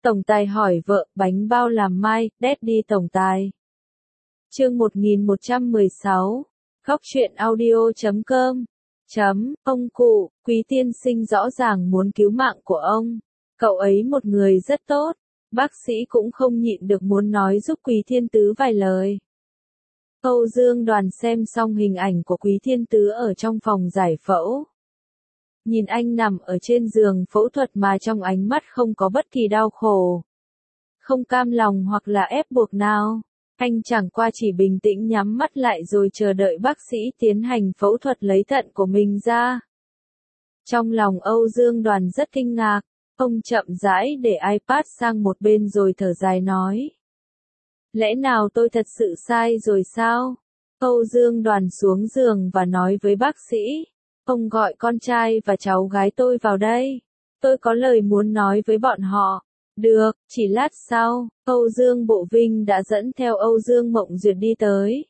Tổng tài hỏi vợ, bánh bao làm mai, Daddy tổng tài. Chương 1116. Góc truyện audio.com. Ông cụ, Quý tiên sinh rõ ràng muốn cứu mạng của ông. Cậu ấy một người rất tốt. Bác sĩ cũng không nhịn được muốn nói giúp Quý Thiên Tứ vài lời. Âu Dương Đoàn xem xong hình ảnh của Quý Thiên Tứ ở trong phòng giải phẫu. Nhìn anh nằm ở trên giường phẫu thuật mà trong ánh mắt không có bất kỳ đau khổ, không cam lòng hoặc là ép buộc nào. Anh chẳng qua chỉ bình tĩnh nhắm mắt lại rồi chờ đợi bác sĩ tiến hành phẫu thuật lấy thận của mình ra. Trong lòng Âu Dương Đoàn rất kinh ngạc, ông chậm rãi để iPad sang một bên rồi thở dài nói. Lẽ nào tôi thật sự sai rồi sao? Âu Dương Đoàn xuống giường và nói với bác sĩ. Ông gọi con trai và cháu gái tôi vào đây. Tôi có lời muốn nói với bọn họ. Được, chỉ lát sau, Âu Dương Bộ Vinh đã dẫn theo Âu Dương Mộng Duyệt đi tới.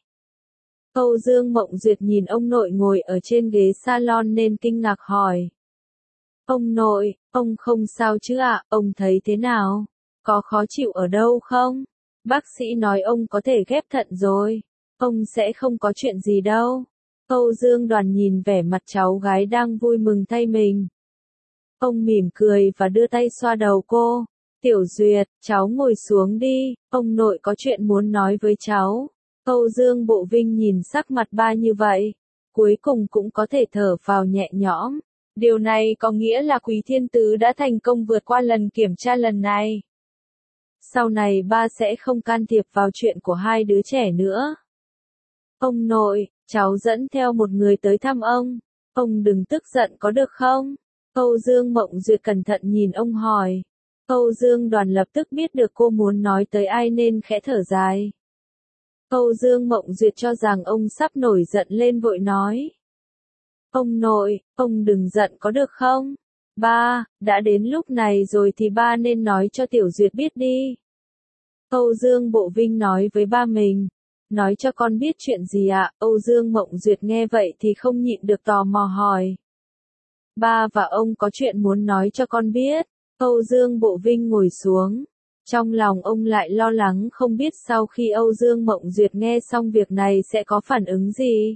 Âu Dương Mộng Duyệt nhìn ông nội ngồi ở trên ghế salon nên kinh ngạc hỏi. Ông nội, ông không sao chứ ạ, ông thấy thế nào? Có khó chịu ở đâu không? Bác sĩ nói ông có thể ghép thận rồi. Ông sẽ không có chuyện gì đâu. Âu Dương Đoàn nhìn vẻ mặt cháu gái đang vui mừng thay mình. Ông mỉm cười và đưa tay xoa đầu cô. Tiểu Duyệt, cháu ngồi xuống đi, ông nội có chuyện muốn nói với cháu. Âu Dương Bộ Vinh nhìn sắc mặt ba như vậy, cuối cùng cũng có thể thở phào nhẹ nhõm. Điều này có nghĩa là Quý Thiên Tứ đã thành công vượt qua lần kiểm tra lần này. Sau này ba sẽ không can thiệp vào chuyện của hai đứa trẻ nữa. Ông nội, cháu dẫn theo một người tới thăm ông đừng tức giận có được không? Âu Dương Mộng Duyệt cẩn thận nhìn ông hỏi. Âu Dương Đoàn lập tức biết được cô muốn nói tới ai nên khẽ thở dài. Âu Dương Mộng Duyệt cho rằng ông sắp nổi giận lên vội nói. Ông nội, ông đừng giận có được không? Ba, đã đến lúc này rồi thì ba nên nói cho Tiểu Duyệt biết đi. Âu Dương Bộ Vinh nói với ba mình. Nói cho con biết chuyện gì ạ? Âu Dương Mộng Duyệt nghe vậy thì không nhịn được tò mò hỏi. Ba và ông có chuyện muốn nói cho con biết. Âu Dương Bộ Vinh ngồi xuống. Trong lòng ông lại lo lắng không biết sau khi Âu Dương Mộng Duyệt nghe xong việc này sẽ có phản ứng gì.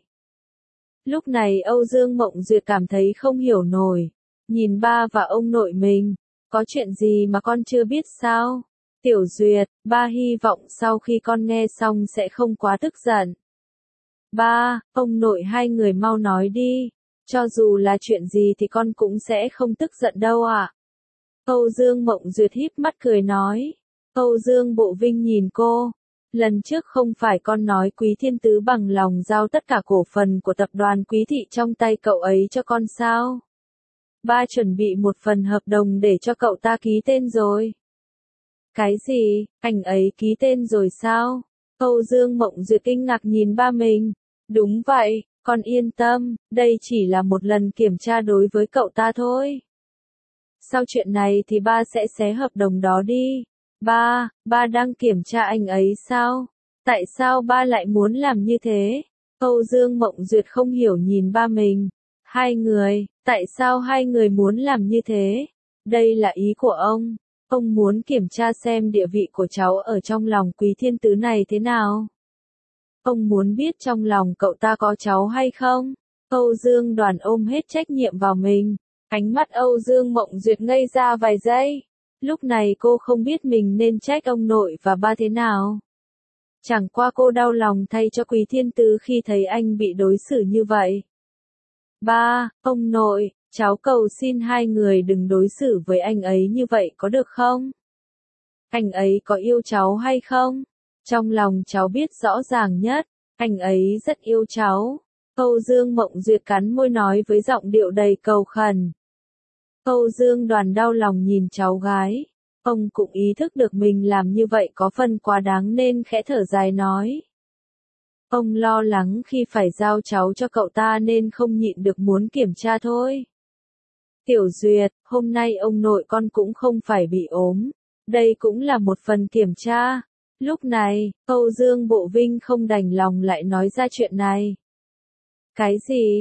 Lúc này Âu Dương Mộng Duyệt cảm thấy không hiểu nổi. Nhìn ba và ông nội mình. Có chuyện gì mà con chưa biết sao? Tiểu Duyệt, ba hy vọng sau khi con nghe xong sẽ không quá tức giận. Ba, ông nội hai người mau nói đi. Cho dù là chuyện gì thì con cũng sẽ không tức giận đâu ạ. Âu Dương Mộng Duyệt híp mắt cười nói. Âu Dương Bộ Vinh nhìn cô. Lần trước không phải con nói Quý Thiên Tứ bằng lòng giao tất cả cổ phần của tập đoàn Quý Thị trong tay cậu ấy cho con sao? Ba chuẩn bị một phần hợp đồng để cho cậu ta ký tên rồi. Cái gì, anh ấy ký tên rồi sao? Âu Dương Mộng Duyệt kinh ngạc nhìn ba mình. Đúng vậy, con yên tâm, đây chỉ là một lần kiểm tra đối với cậu ta thôi. Sau chuyện này thì ba sẽ xé hợp đồng đó đi. Ba đang kiểm tra anh ấy sao? Tại sao ba lại muốn làm như thế? Âu Dương Mộng Duyệt không hiểu nhìn ba mình. Hai người, tại sao hai người muốn làm như thế? Đây là ý của ông. Ông muốn kiểm tra xem địa vị của cháu ở trong lòng Quý Thiên Tứ này thế nào? Ông muốn biết trong lòng cậu ta có cháu hay không? Âu Dương Đoàn ôm hết trách nhiệm vào mình. Ánh mắt Âu Dương Mộng Duyệt ngây ra vài giây. Lúc này cô không biết mình nên trách ông nội và ba thế nào. Chẳng qua cô đau lòng thay cho Quý Thiên Tứ khi thấy anh bị đối xử như vậy. Ba, ông nội, cháu cầu xin hai người đừng đối xử với anh ấy như vậy có được không? Anh ấy có yêu cháu hay không? Trong lòng cháu biết rõ ràng nhất, anh ấy rất yêu cháu. Âu Dương Mộng Duyệt cắn môi nói với giọng điệu đầy cầu khẩn. Âu Dương Đoàn đau lòng nhìn cháu gái. Ông cũng ý thức được mình làm như vậy có phần quá đáng nên khẽ thở dài nói. Ông lo lắng khi phải giao cháu cho cậu ta nên không nhịn được muốn kiểm tra thôi. Tiểu Duyệt, hôm nay ông nội con cũng không phải bị ốm. Đây cũng là một phần kiểm tra. Lúc này, Âu Dương Bộ Vinh không đành lòng lại nói ra chuyện này. Cái gì?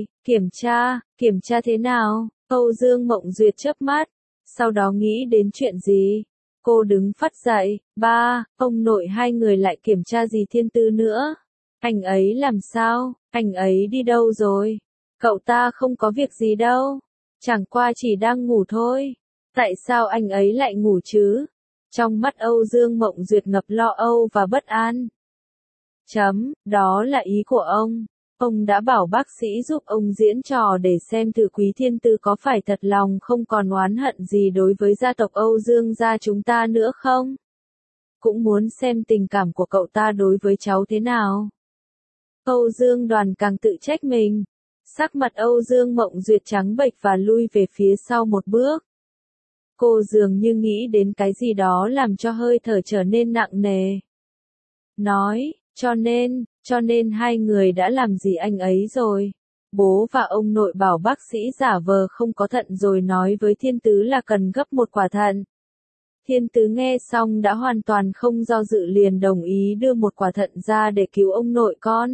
Kiểm tra thế nào? Âu Dương Mộng Duyệt chớp mắt. Sau đó nghĩ đến chuyện gì? Cô đứng phắt dậy, ba, ông nội hai người lại kiểm tra gì Thiên Tứ nữa? Anh ấy làm sao? Anh ấy đi đâu rồi? Cậu ta không có việc gì đâu. Chẳng qua chỉ đang ngủ thôi. Tại sao anh ấy lại ngủ chứ? Trong mắt Âu Dương Mộng Duyệt ngập lo âu và bất an. Đó là ý của ông. Ông đã bảo bác sĩ giúp ông diễn trò để xem thử Quý Thiên Tứ có phải thật lòng không còn oán hận gì đối với gia tộc Âu Dương gia chúng ta nữa không? Cũng muốn xem tình cảm của cậu ta đối với cháu thế nào. Âu Dương Đoàn càng tự trách mình. Sắc mặt Âu Dương Mộng Duyệt trắng bệch và lui về phía sau một bước. Cô dường như nghĩ đến cái gì đó làm cho hơi thở trở nên nặng nề. Nói, cho nên hai người đã làm gì anh ấy rồi. Bố và ông nội bảo bác sĩ giả vờ không có thận rồi nói với Thiên Tứ là cần gấp một quả thận. Thiên Tứ nghe xong đã hoàn toàn không do dự liền đồng ý đưa một quả thận ra để cứu ông nội con.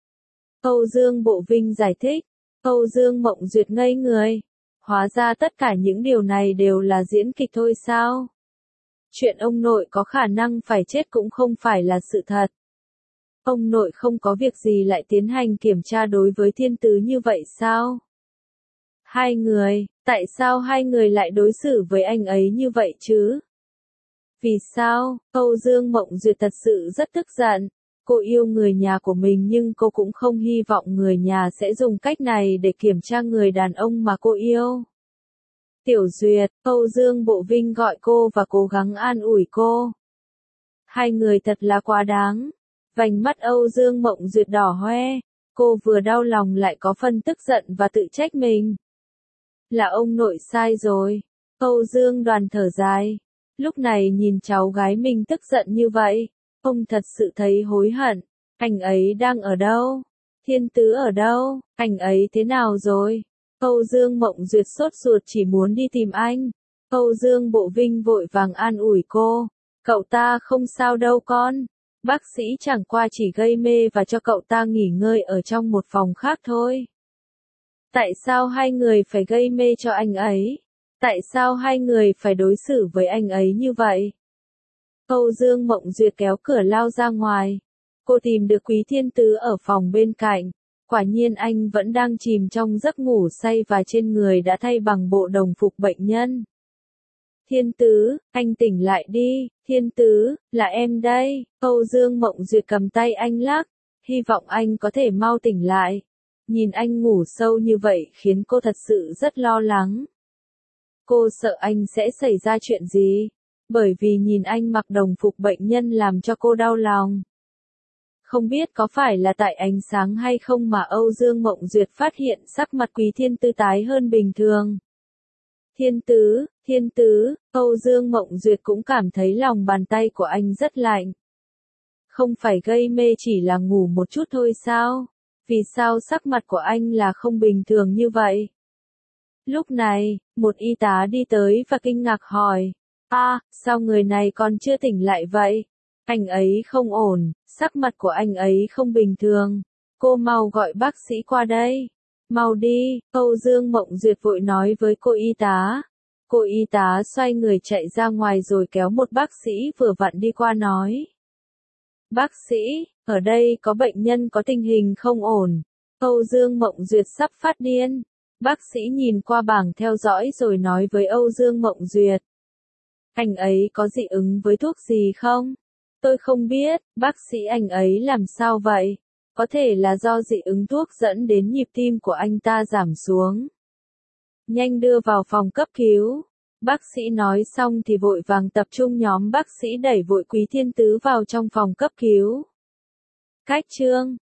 Âu Dương Bộ Vinh giải thích. Âu Dương Mộng Duyệt ngây người. Hóa ra tất cả những điều này đều là diễn kịch thôi sao? Chuyện ông nội có khả năng phải chết cũng không phải là sự thật. Ông nội không có việc gì lại tiến hành kiểm tra đối với Thiên Tứ như vậy sao? Hai người, tại sao hai người lại đối xử với anh ấy như vậy chứ? Vì sao? Âu Dương Mộng Duyệt thật sự rất tức giận. Cô yêu người nhà của mình nhưng cô cũng không hy vọng người nhà sẽ dùng cách này để kiểm tra người đàn ông mà cô yêu. Tiểu Duyệt, Âu Dương Bộ Vinh gọi cô và cố gắng an ủi cô. Hai người thật là quá đáng. Vành mắt Âu Dương Mộng Duyệt đỏ hoe. Cô vừa đau lòng lại có phần tức giận và tự trách mình. Là ông nội sai rồi. Âu Dương Đoàn thở dài. Lúc này nhìn cháu gái mình tức giận như vậy. Ông thật sự thấy hối hận. Anh ấy đang ở đâu? Thiên Tứ ở đâu? Anh ấy thế nào rồi? Âu Dương Mộng Duyệt sốt ruột chỉ muốn đi tìm anh. Âu Dương Bộ Vinh vội vàng an ủi cô. Cậu ta không sao đâu con. Bác sĩ chẳng qua chỉ gây mê và cho cậu ta nghỉ ngơi ở trong một phòng khác thôi. Tại sao hai người phải gây mê cho anh ấy? Tại sao hai người phải đối xử với anh ấy như vậy? Âu Dương Mộng Duyệt kéo cửa lao ra ngoài. Cô tìm được Quý Thiên Tứ ở phòng bên cạnh. Quả nhiên anh vẫn đang chìm trong giấc ngủ say và trên người đã thay bằng bộ đồng phục bệnh nhân. Thiên Tứ, anh tỉnh lại đi. Thiên Tứ, là em đây. Âu Dương Mộng Duyệt cầm tay anh lắc. Hy vọng anh có thể mau tỉnh lại. Nhìn anh ngủ sâu như vậy khiến cô thật sự rất lo lắng. Cô sợ anh sẽ xảy ra chuyện gì? Bởi vì nhìn anh mặc đồng phục bệnh nhân làm cho cô đau lòng. Không biết có phải là tại ánh sáng hay không mà Âu Dương Mộng Duyệt phát hiện sắc mặt Quý Thiên Tứ tái hơn bình thường. Thiên Tứ, Âu Dương Mộng Duyệt cũng cảm thấy lòng bàn tay của anh rất lạnh. Không phải gây mê chỉ là ngủ một chút thôi sao? Vì sao sắc mặt của anh là không bình thường như vậy? Lúc này, một y tá đi tới và kinh ngạc hỏi. Sao người này còn chưa tỉnh lại vậy? Anh ấy không ổn, sắc mặt của anh ấy không bình thường. Cô mau gọi bác sĩ qua đây. Mau đi, Âu Dương Mộng Duyệt vội nói với cô y tá. Cô y tá xoay người chạy ra ngoài rồi kéo một bác sĩ vừa vặn đi qua nói. Bác sĩ, ở đây có bệnh nhân có tình hình không ổn. Âu Dương Mộng Duyệt sắp phát điên. Bác sĩ nhìn qua bảng theo dõi rồi nói với Âu Dương Mộng Duyệt. Anh ấy có dị ứng với thuốc gì không? Tôi không biết, bác sĩ anh ấy làm sao vậy? Có thể là do dị ứng thuốc dẫn đến nhịp tim của anh ta giảm xuống. Nhanh đưa vào phòng cấp cứu. Bác sĩ nói xong thì vội vàng tập trung nhóm bác sĩ đẩy vội Quý Thiên Tứ vào trong phòng cấp cứu. Cách chương